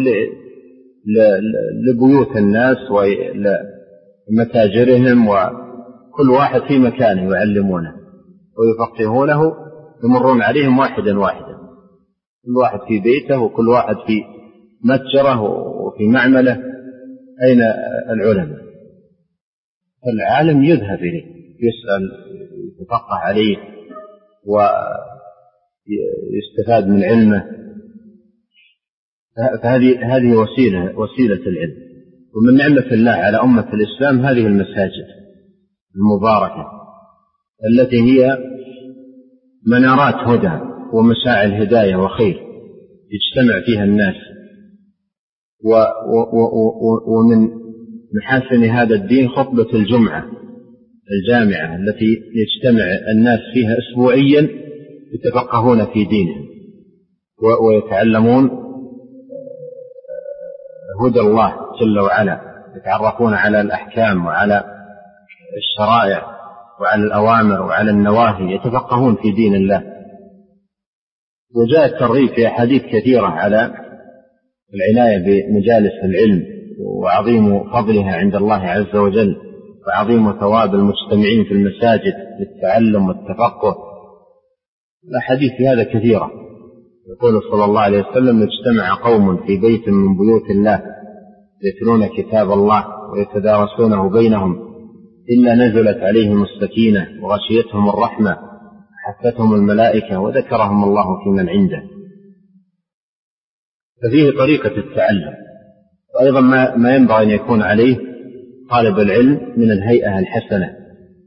لبيوت الناس ولمتاجرهم، وكل واحد في مكانه يعلمونه ويفقهونه، يمرون عليهم واحدا واحدا، كل واحد في بيته وكل واحد في متجره وفي معمله. أين العلماء؟ العالم يذهب إليه يسأل يتفقه عليه ويستفاد من علمه. فهذه وسيلة العلم. ومن نعمة الله على أمة الإسلام هذه المساجد المباركة التي هي منارات هدى ومشاعل هداية وخير يجتمع فيها الناس. ومن محاسن هذا الدين خطبة الجمعة الجامعة التي يجتمع الناس فيها أسبوعيا يتفقهون في دينهم ويتعلمون هدى الله جل وعلا، يتعرفون على الأحكام وعلى الشرائع وعلى الأوامر وعلى النواهي، يتفقهون في دين الله. وجاء الترغيب في أحاديث كثيرة على العناية بمجالس العلم وعظيم فضلها عند الله عز وجل وعظيم ثواب المجتمعين في المساجد للتعلم والتفقه. الأحاديث في هذا كثيرة. يقول صلى الله عليه وسلم: اجتمع قوم في بيت من بيوت الله يتلون كتاب الله ويتدارسونه بينهم إلا نزلت عليهم السكينة وغشيتهم الرحمة حفتهم الملائكة وذكرهم الله في من عنده. ففيه طريقة التعلم، وأيضا ما ينبغي أن يكون عليه طالب العلم من الهيئة الحسنة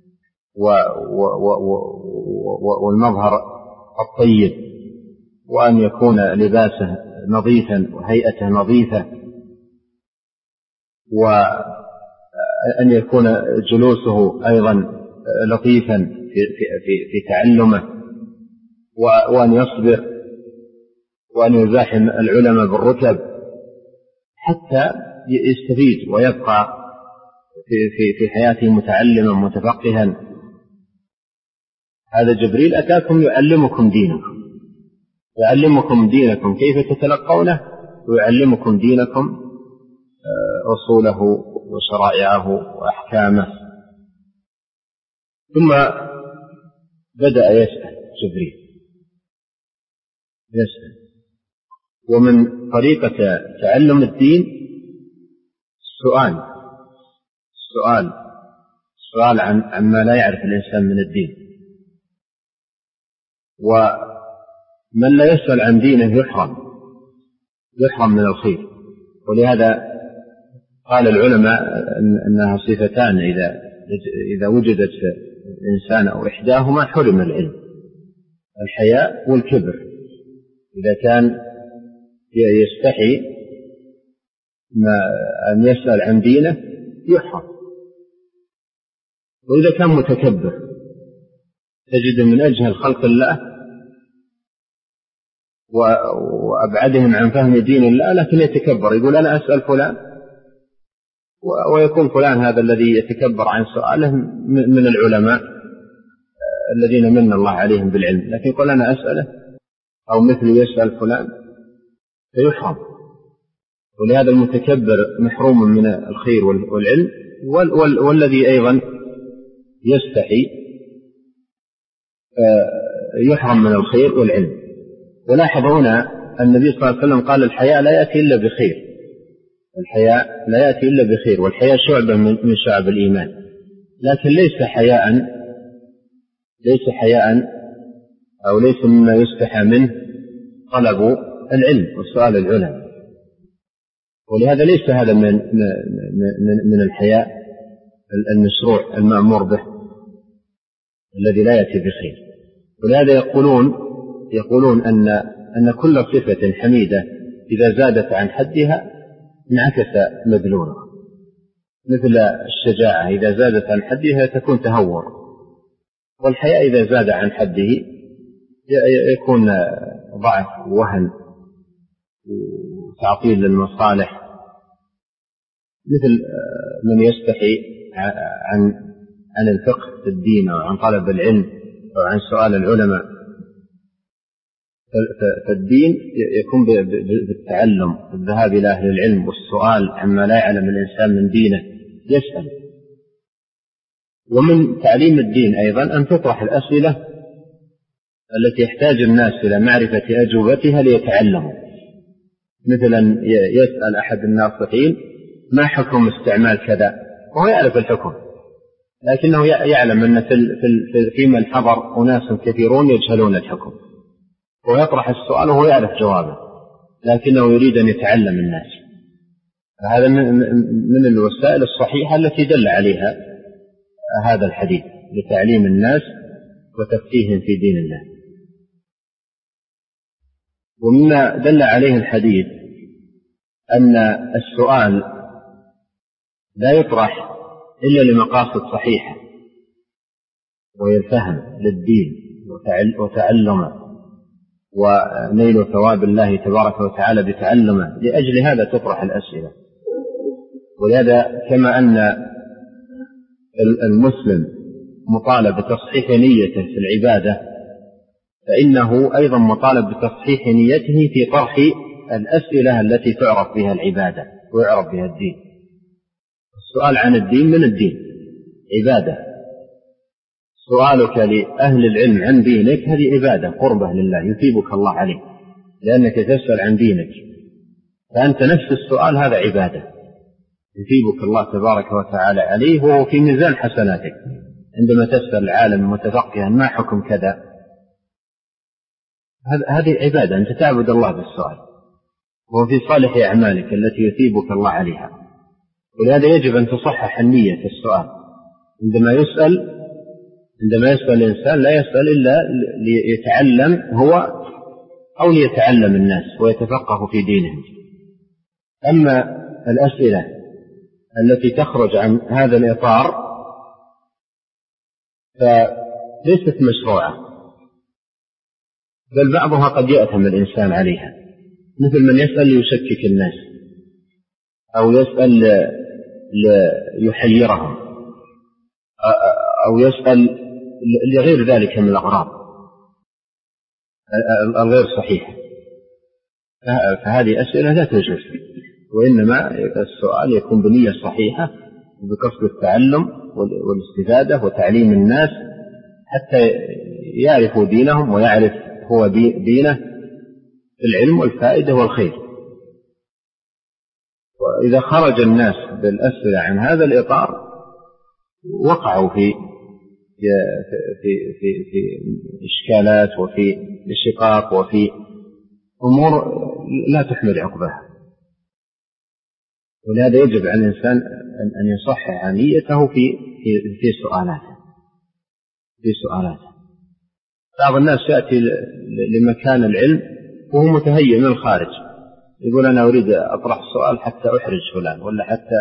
والمظهر الطيب، وأن يكون لباسه نظيفا وهيئته نظيفة، وأن يكون جلوسه أيضا لطيفا في تعلمه، وأن يصبر وأن يزاحم العلماء بالركب حتى يستفيد ويبقى في حياته متعلما متفقها. هذا جبريل أتاكم يعلمكم دينكم كيف تتلقونه، ويعلمكم دينكم أصوله وشرائعه وأحكامه. ثم بدأ يسأل جبريل، ومن طريقة تعلم الدين السؤال عما لا يعرف الإنسان من الدين. ومن لا يسأل عن دينه يحرم من الخير. ولهذا قال العلماء أنها صفتان إذا وجدت في الإنسان أو إحداهما حرم العلم: الحياء والكبر. إذا كان يستحي أن يسأل عن دينه يحرم. وإذا كان متكبر تجد من أجهل خلق الله وأبعدهم عن فهم دين الله، لكن يتكبر يقول أنا أسأل فلان، ويكون فلان هذا الذي يتكبر عن سؤاله من العلماء الذين من الله عليهم بالعلم، لكن يقول أنا أسأله أو مثل يسأل فلان فيحرم. ولهذا المتكبر محروم من الخير والعلم، والذي أيضا يستحي يحرم من الخير والعلم. ولاحظ هنا النبي صلى الله عليه وسلم قال: الحياء لا يأتي إلا بخير. الحياء لا يأتي إلا بخير، والحياء شعبة من شعب الإيمان. لكن ليس حياء أو ليس مما يستحى منه طلب العلم وسؤال العلماء. ولهذا ليس هذا من الحياء المشروع المأمور به الذي لا يأتي بخير. ولهذا يقولون أن كل صفة حميدة إذا زادت عن حدها انعكس مدلولها، مثل الشجاعة إذا زادت عن حدها تكون تهور، والحياء إذا زاد عن حده يكون ضعف ووهن وتعطيل للمصالح، مثل من يستحي عن الفقه في الدين أو عن طلب العلم أو عن سؤال العلماء. فالدين يكون بالتعلم، بالذهاب إلى أهل العلم والسؤال عما لا يعلم الإنسان من دينه يسأل. ومن تعليم الدين أيضا أن تطرح الأسئلة التي يحتاج الناس إلى معرفة أجوبتها ليتعلموا، مثل أن يسأل أحد الناصحين: ما حكم استعمال كذا؟ وهو يعرف الحكم، لكنه يعلم أن فيما الحضر أناس كثيرون يجهلون الحكم، ويطرح السؤال وهو يعرف جوابه، لكنه يريد أن يتعلم الناس. فهذا من الوسائل الصحيحة التي دل عليها هذا الحديث لتعليم الناس وتفقيههم في دين الله. ومما دل عليه الحديث أن السؤال لا يطرح إلا لمقاصد صحيحة، وهي الفهم للدين وتعلمه ونيل ثواب الله تبارك وتعالى بتعلمه. لأجل هذا تطرح الأسئلة. ولهذا كما أن المسلم مطالب بتصحيح نيته في العبادة، فإنه أيضا مطالب بتصحيح نيته في طرح الأسئلة التي تعرف بها العبادة ويعرف بها الدين. السؤال عن الدين من الدين عبادة، سؤالك لأهل العلم عن دينك هذه عبادة قربة لله يثيبك الله عليه، لأنك تسأل عن دينك، فأنت نفس السؤال هذا عبادة يثيبك الله تبارك وتعالى عليه، وهو في ميزان حسناتك. عندما تسأل العالم متفقها ما حكم كذا، هذه عبادة، أنت تعبد الله بالسؤال، وهو في صالح أعمالك التي يثيبك الله عليها. ولهذا يجب أن تصحح النية في السؤال. عندما يسأل الإنسان لا يسأل إلا ليتعلم هو أو ليتعلم الناس ويتفقه في دينهم. أما الأسئلة التي تخرج عن هذا الإطار فليست مشروعة، بل بعضها قد يأثم الإنسان عليها، مثل من يسأل ليشكك الناس، أو يسأل ليحيرهم، أو يسأل لغير ذلك من الأغراض الغير صحيحة. فهذه أسئلة لا تجوز، وإنما السؤال يكون بنية صحيحة وبقصد التعلم والاستفادة وتعليم الناس حتى يعرفوا دينهم ويعرف هو دينه في العلم والفائدة والخير. وإذا خرج الناس بالأسئلة عن هذا الإطار وقعوا في إشكالات وفي شقاق وفي أمور لا تحمل عقبها. ولهذا يجب على الإنسان أن يصحح نيته في سؤالاته. بعض الناس يأتي لمكان العلم وهو متهيئ من الخارج، يقول أنا أريد أطرح السؤال حتى أحرج فلان، ولا حتى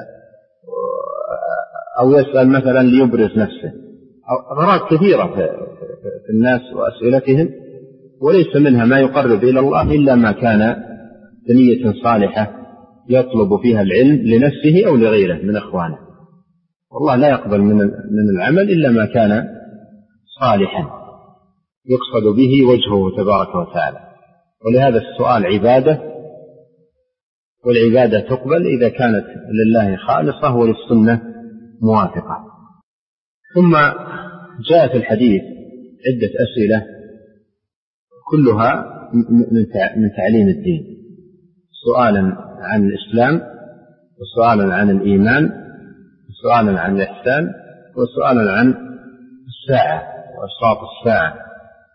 أو يسأل مثلا ليبرز نفسه. أغراض كثيرة في الناس وأسئلتهم، وليس منها ما يقرب إلى الله إلا ما كان بنية صالحة يطلب فيها العلم لنفسه أو لغيره من أخوانه. والله لا يقبل من العمل إلا ما كان صالحا يقصد به وجهه تبارك وتعالى. ولهذا السؤال عبادة، والعبادة تقبل إذا كانت لله خالصة وللسنة موافقة. ثم جاء في الحديث عدة أسئلة كلها من تعليم الدين، سؤالا عن الإسلام، وسؤالا عن الإيمان، وسؤالا عن الإحسان، وسؤالا عن الساعة وأشراط الساعة.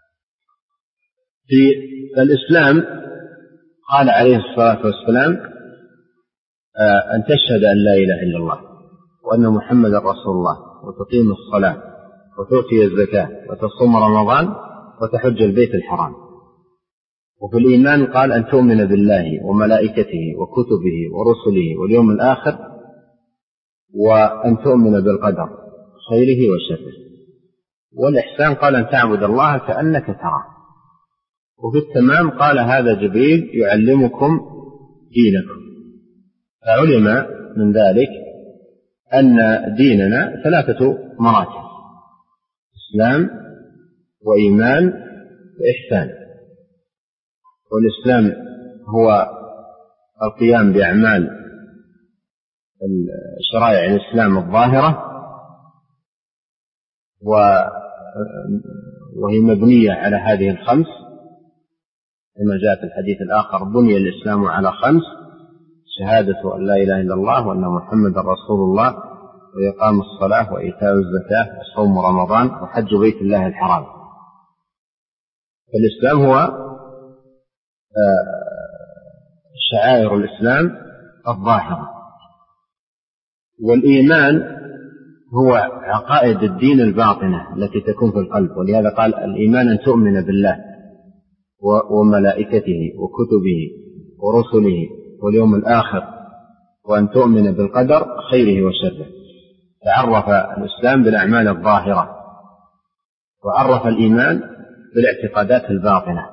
في الإسلام قال عليه الصلاة والسلام أن تشهد أن لا إله إلا الله وأن محمد رسول الله، وتقيم الصلاة، وتؤتي الزكاة، وتصوم رمضان، وتحج البيت الحرام. وفي الإيمان قال أن تؤمن بالله وملائكته وكتبه ورسله واليوم الآخر، وأن تؤمن بالقدر خيره وشره. والإحسان قال أن تعبد الله كأنك تراه. وفي التمام قال هذا جبريل يعلمكم دينكم. فعلم من ذلك أن ديننا 3 مراتب: إسلام وإيمان وإحسان. والإسلام هو القيام بأعمال شرائع الإسلام الظاهرة، وهي مبنية على هذه ال5 كما جاء في الحديث الآخر: بني الإسلام على 5: شهادة أن لا إله إلا الله وأن محمد رسول الله، وإقام الصلاة، وإيتاء الزكاة، وصوم رمضان، وحج بيت الله الحرام. فالإسلام هو شعائر الإسلام الظاهرة، والإيمان هو عقائد الدين الباطنة التي تكون في القلب. ولهذا قال الإيمان أن تؤمن بالله وملائكته وكتبه ورسله واليوم الآخر وأن تؤمن بالقدر خيره وشره. تعرف الإسلام بالأعمال الظاهرة، وعرف الإيمان بالاعتقادات الباطنة.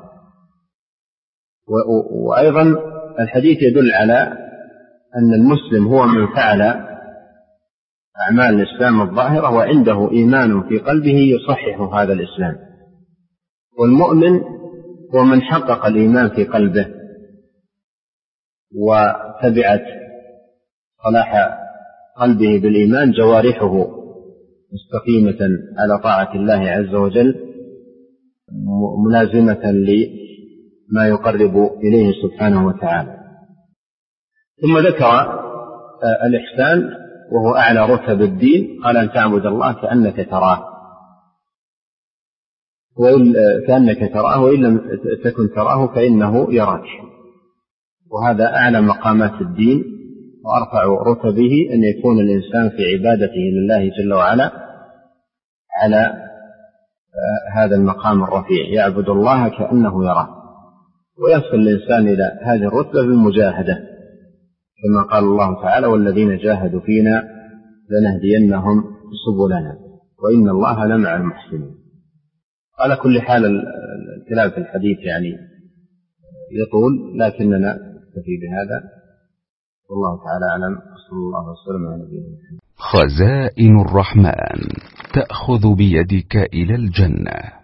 وأيضا الحديث يدل على أن المسلم هو من فعل أعمال الإسلام الظاهرة وعنده إيمان في قلبه يصحح هذا الإسلام، والمؤمن هو من حقق الإيمان في قلبه وتبعت صلاح قلبه بالإيمان جوارحه مستقيمة على طاعة الله عز وجل، ملازمة لما يقرب إليه سبحانه وتعالى. ثم ذكر الإحسان وهو أعلى رتب الدين، قال أن تعبد الله كأنك تراه وإن لم تكن تراه فإنه يراك. وهذا أعلى مقامات الدين وأرفع رتبه، أن يكون الإنسان في عبادته لله جل وعلا على هذا المقام الرفيع، يعبد الله كأنه يراه. ويصل الإنسان إلى هذه الرتبة بالمجاهدة، كما قال الله تعالى: والذين جاهدوا فينا لنهدينهم سبلنا وإن الله لمع المحسنين. على كل حال الكلام في الحديث يعني يطول، لكننا نكتفي بهذا، والله تعالى أعلم. صلى الله وسلم على نبينا محمد. خزائن الرحمن تأخذ بيدك إلى الجنة.